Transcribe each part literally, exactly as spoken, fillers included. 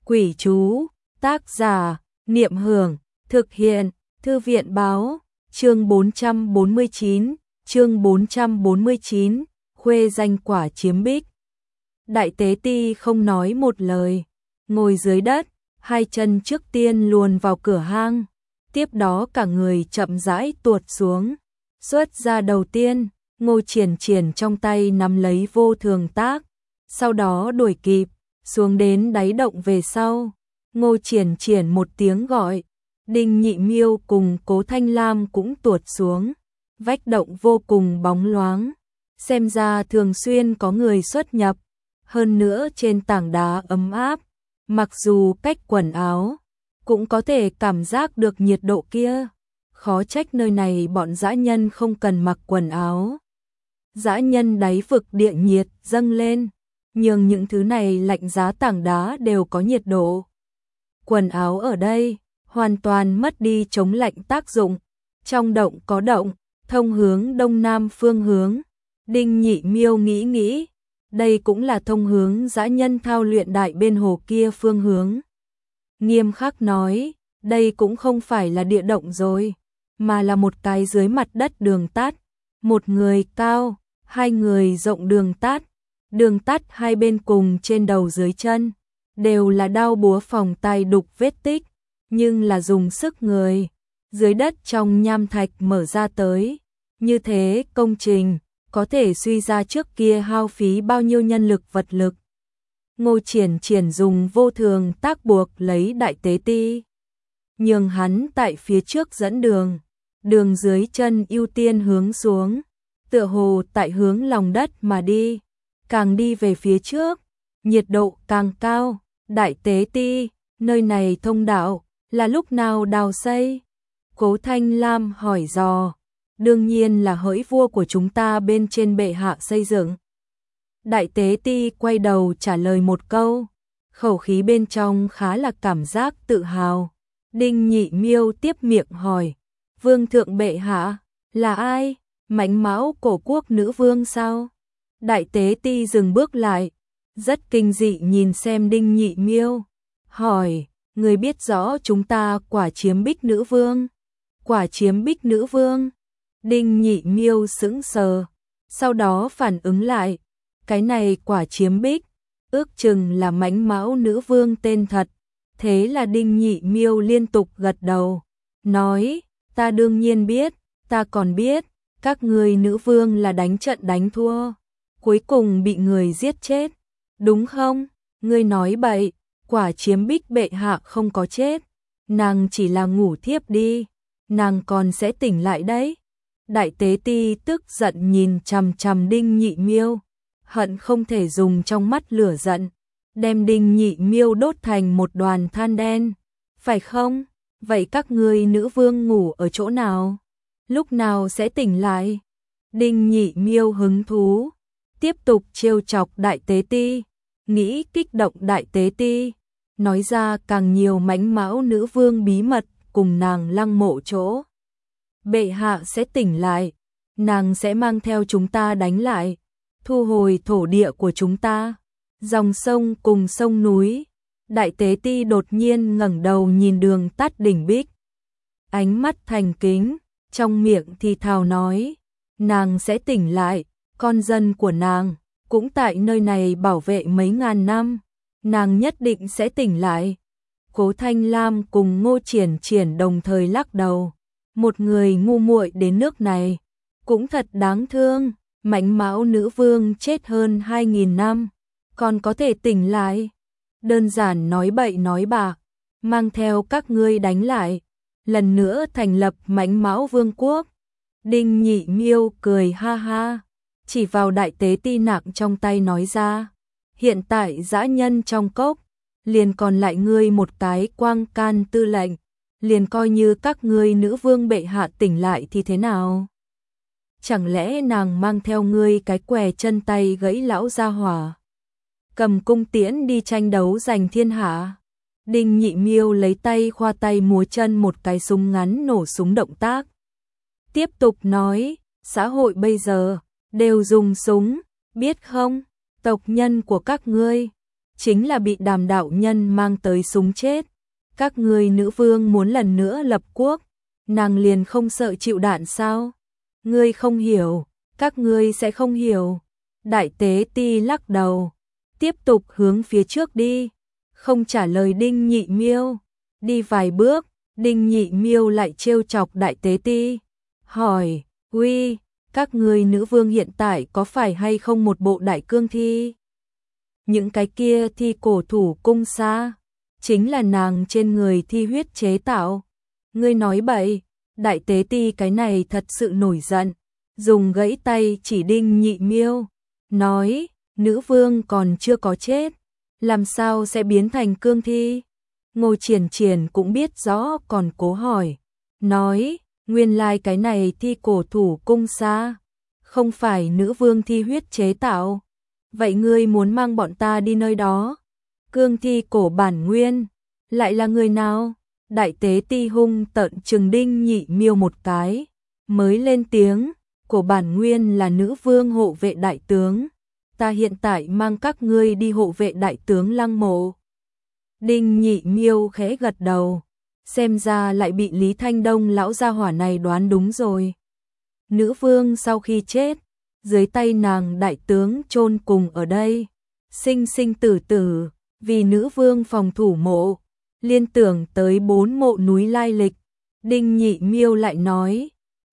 Quỷ chú, tác giả, Niệm Hưởng, thực hiện, Thư viện báo, chương bốn trăm bốn mươi chín, chương bốn trăm bốn mươi chín, khuê danh quả chiếm bích. Đại tế ti không nói một lời, ngồi dưới đất, hai chân trước tiên luồn vào cửa hang, tiếp đó cả người chậm rãi tuột xuống. Xuất ra đầu tiên, Ngô Triển Triển trong tay nắm lấy vô thường tác, sau đó đuổi kịp, xuống đến đáy động về sau. Ngô Triển Triển một tiếng gọi, Đinh Nhị Miêu cùng Cố Thanh Lam cũng tuột xuống. Vách động vô cùng bóng loáng, xem ra thường xuyên có người xuất nhập, hơn nữa trên tảng đá ấm áp, mặc dù cách quần áo, cũng có thể cảm giác được nhiệt độ kia. Khó trách nơi này bọn dã nhân không cần mặc quần áo. Dã nhân đáy vực địa nhiệt dâng lên, nhưng những thứ này lạnh giá tảng đá đều có nhiệt độ. Quần áo ở đây hoàn toàn mất đi chống lạnh tác dụng. Trong động có động, thông hướng đông nam phương hướng. Đinh Nhị Miêu nghĩ nghĩ, đây cũng là thông hướng dã nhân thao luyện đại bên hồ kia phương hướng. Nghiêm khắc nói, đây cũng không phải là địa động rồi, mà là một cái dưới mặt đất đường tắt, một người cao, hai người rộng đường tắt. Đường tắt hai bên cùng trên đầu dưới chân, đều là đao búa phòng tay đục vết tích, nhưng là dùng sức người, dưới đất trong nham thạch mở ra tới. Như thế công trình, có thể suy ra trước kia hao phí bao nhiêu nhân lực vật lực. Ngô Triển Triển dùng vô thường tác buộc lấy đại tế ti, nhường hắn tại phía trước dẫn đường, đường dưới chân ưu tiên hướng xuống, tựa hồ tại hướng lòng đất mà đi. Càng đi về phía trước, nhiệt độ càng cao. Đại tế ti, nơi này thông đạo, là lúc nào đào xây? Cố Thanh Lam hỏi dò. Đương nhiên là hỡi vua của chúng ta bên trên bệ hạ xây dựng. Đại tế ti quay đầu trả lời một câu, khẩu khí bên trong khá là cảm giác tự hào. Đinh Nhị Miêu tiếp miệng hỏi, vương thượng bệ hạ, là ai? Mãnh Mão cổ quốc nữ vương sao? Đại tế ti dừng bước lại, rất kinh dị nhìn xem Đinh Nhị Miêu, hỏi, người biết rõ chúng ta quả chiếm bích nữ vương? Quả chiếm bích nữ vương? Đinh Nhị Miêu sững sờ, sau đó phản ứng lại, cái này quả chiếm bích, ước chừng là Mãnh Mão nữ vương tên thật. Thế là Đinh Nhị Miêu liên tục gật đầu, nói, ta đương nhiên biết, ta còn biết, các ngươi nữ vương là đánh trận đánh thua, cuối cùng bị người giết chết, đúng không? Ngươi nói bậy, quả chiếm bích bệ hạ không có chết, nàng chỉ là ngủ thiếp đi, nàng còn sẽ tỉnh lại đấy. Đại tế ti tức giận nhìn chằm chằm Đinh Nhị Miêu, hận không thể dùng trong mắt lửa giận, đem Đinh Nhị Miêu đốt thành một đoàn than đen. Phải không? Vậy các ngươi nữ vương ngủ ở chỗ nào? Lúc nào sẽ tỉnh lại? Đinh Nhị Miêu hứng thú, tiếp tục trêu chọc đại tế ti, nghĩ kích động đại tế ti, nói ra càng nhiều Mãnh Mão nữ vương bí mật cùng nàng lăng mộ chỗ. Bệ hạ sẽ tỉnh lại, nàng sẽ mang theo chúng ta đánh lại, thu hồi thổ địa của chúng ta, dòng sông cùng sông núi. Đại tế ti đột nhiên ngẩng đầu nhìn đường tắt đỉnh bích, ánh mắt thành kính, trong miệng thì thào nói, nàng sẽ tỉnh lại, con dân của nàng cũng tại nơi này bảo vệ mấy ngàn năm, nàng nhất định sẽ tỉnh lại. Cố Thanh Lam cùng Ngô Triển Triển đồng thời lắc đầu, một người ngu muội đến nước này, cũng thật đáng thương. Mãnh Mão nữ vương chết hơn hai nghìn năm, còn có thể tỉnh lại, đơn giản nói bậy nói bạ, mang theo các ngươi đánh lại, lần nữa thành lập Mãnh Mão vương quốc. Đinh Nhị Miêu cười ha ha, chỉ vào đại tế ti nặng trong tay nói ra, hiện tại dã nhân trong cốc, liền còn lại ngươi một cái Quang Can tư lệnh, liền coi như các ngươi nữ vương bệ hạ tỉnh lại thì thế nào? Chẳng lẽ nàng mang theo ngươi cái què chân tay gãy lão gia hỏa, cầm cung tiễn đi tranh đấu giành thiên hạ? Đinh Nhị Miêu lấy tay khoa tay múa chân một cái súng ngắn nổ súng động tác, tiếp tục nói, xã hội bây giờ đều dùng súng, biết không? Tộc nhân của các ngươi chính là bị Đàm đạo nhân mang tới súng chết. Các ngươi nữ vương muốn lần nữa lập quốc, nàng liền không sợ chịu đạn sao? Ngươi không hiểu, các ngươi sẽ không hiểu. Đại tế ti lắc đầu, tiếp tục hướng phía trước đi, không trả lời Đinh Nhị Miêu. Đi vài bước, Đinh Nhị Miêu lại trêu chọc Đại tế ti, hỏi, uy, các ngươi nữ vương hiện tại có phải hay không một bộ đại cương thi? Những cái kia thi cổ thủ cung xa, chính là nàng trên người thi huyết chế tạo. Ngươi nói bậy. Đại tế ti cái này thật sự nổi giận, dùng gãy tay chỉ Đinh Nhị Miêu, nói, nữ vương còn chưa có chết, làm sao sẽ biến thành cương thi? Ngô Triển Triển cũng biết rõ còn cố hỏi, nói, nguyên lai cái này thi cổ thủ cung xa, không phải nữ vương thi huyết chế tạo. Vậy ngươi muốn mang bọn ta đi nơi đó? Cương thi cổ bản nguyên, lại là người nào? Đại tế ti hung tợn trừng Đinh Nhị Miêu một cái, mới lên tiếng, cổ bản nguyên là nữ vương hộ vệ đại tướng, ta hiện tại mang các ngươi đi hộ vệ đại tướng Lăng Mộ. Đinh Nhị Miêu khẽ gật đầu, xem ra lại bị Lý Thanh Đông lão gia hỏa này đoán đúng rồi. Nữ vương sau khi chết, dưới tay nàng đại tướng chôn cùng ở đây, sinh sinh tử tử, vì nữ vương phòng thủ mộ. Liên tưởng tới bốn mộ núi lai lịch, Đinh Nhị Miêu lại nói,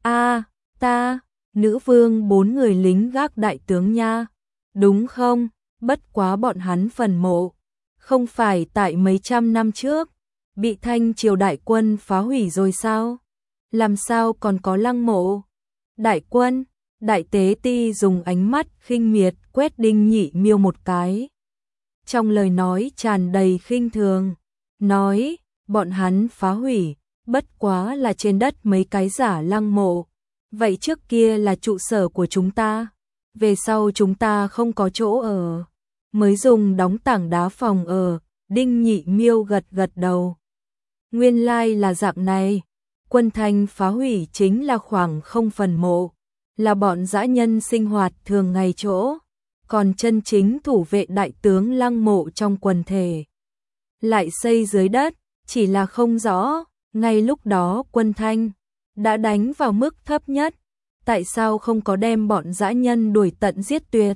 a ta, nữ vương bốn người lính gác đại tướng nha, đúng không? Bất quá bọn hắn phần mộ, không phải tại mấy trăm năm trước, bị Thanh triều đại quân phá hủy rồi sao? Làm sao còn có lăng mộ? Đại quân, Đại tế ti dùng ánh mắt khinh miệt quét Đinh Nhị Miêu một cái. Trong lời nói tràn đầy khinh thường, nói, bọn hắn phá hủy, bất quá là trên đất mấy cái giả lăng mộ. Vậy trước kia là trụ sở của chúng ta, về sau chúng ta không có chỗ ở, mới dùng đóng tảng đá phòng ở. Đinh Nhị Miêu gật gật đầu. Nguyên lai là dạng này, quân Thanh phá hủy chính là khoảng không phần mộ, là bọn dã nhân sinh hoạt thường ngày chỗ, còn chân chính thủ vệ đại tướng Lăng Mộ trong quần thể lại xây dưới đất, chỉ là không rõ, ngay lúc đó quân Thanh đã đánh vào mức thấp nhất, tại sao không có đem bọn dã nhân đuổi tận giết tuyệt?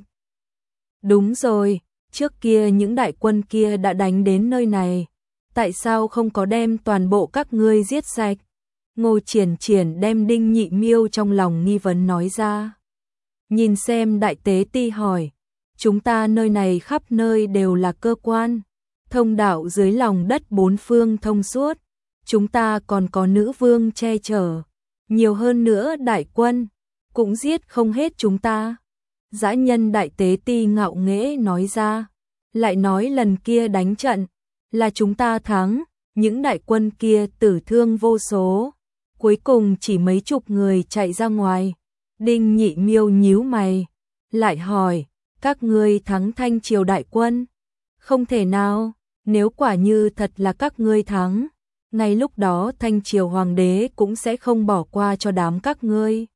Đúng rồi, trước kia những đại quân kia đã đánh đến nơi này, tại sao không có đem toàn bộ các ngươi giết sạch? Ngô Triển Triển đem Đinh Nhị Miêu trong lòng nghi vấn nói ra. Nhìn xem đại tế ti hỏi, chúng ta nơi này khắp nơi đều là cơ quan, thông đạo dưới lòng đất bốn phương thông suốt, chúng ta còn có nữ vương che chở, nhiều hơn nữa đại quân, cũng giết không hết chúng ta. Dã nhân đại tế ti ngạo nghễ nói ra, lại nói lần kia đánh trận, là chúng ta thắng, những đại quân kia tử thương vô số, cuối cùng chỉ mấy chục người chạy ra ngoài. Đinh Nhị Miêu nhíu mày, lại hỏi, các ngươi thắng Thanh triều đại quân? Không thể nào, nếu quả như thật là các ngươi thắng, ngay lúc đó Thanh triều hoàng đế cũng sẽ không bỏ qua cho đám các ngươi,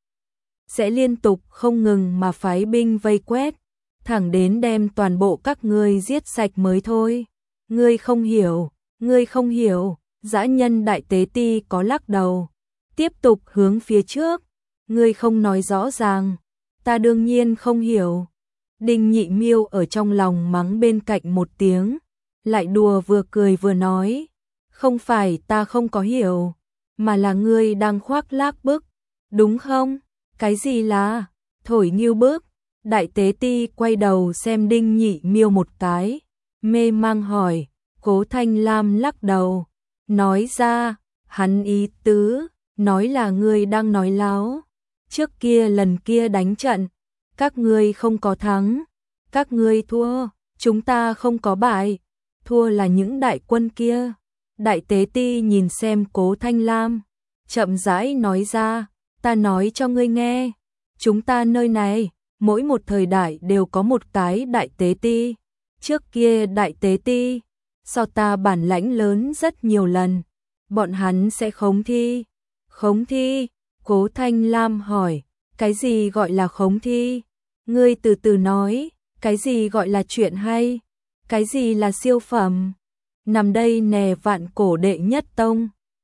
sẽ liên tục không ngừng mà phái binh vây quét, thẳng đến đem toàn bộ các ngươi giết sạch mới thôi. Ngươi không hiểu, ngươi không hiểu. Dã nhân đại tế ti có lắc đầu, tiếp tục hướng phía trước. Ngươi không nói rõ ràng, ta đương nhiên không hiểu. Đinh Nhị Miêu ở trong lòng mắng bên cạnh một tiếng, lại đùa vừa cười vừa nói, không phải ta không có hiểu, mà là ngươi đang khoác lác bức, đúng không? Cái gì là thổi nghiêu bức? Đại tế ti quay đầu xem Đinh Nhị Miêu một cái, mê mang hỏi. Cố Thanh Lam lắc đầu, nói ra, hắn ý tứ, nói là ngươi đang nói láo. Trước kia lần kia đánh trận, các ngươi không có thắng, các ngươi thua, chúng ta không có bại, thua là những đại quân kia. Đại tế ti nhìn xem Cố Thanh Lam, chậm rãi nói ra, ta nói cho ngươi nghe, chúng ta nơi này, mỗi một thời đại đều có một cái đại tế ti. Trước kia đại tế ti, so ta bản lãnh lớn rất nhiều lần, bọn hắn sẽ khống thi. Khống thi? Cố Thanh Lam hỏi, cái gì gọi là khống thi? Ngươi từ từ nói, cái gì gọi là chuyện hay? Cái gì là siêu phẩm? Nằm đây nè vạn cổ đệ nhất tông.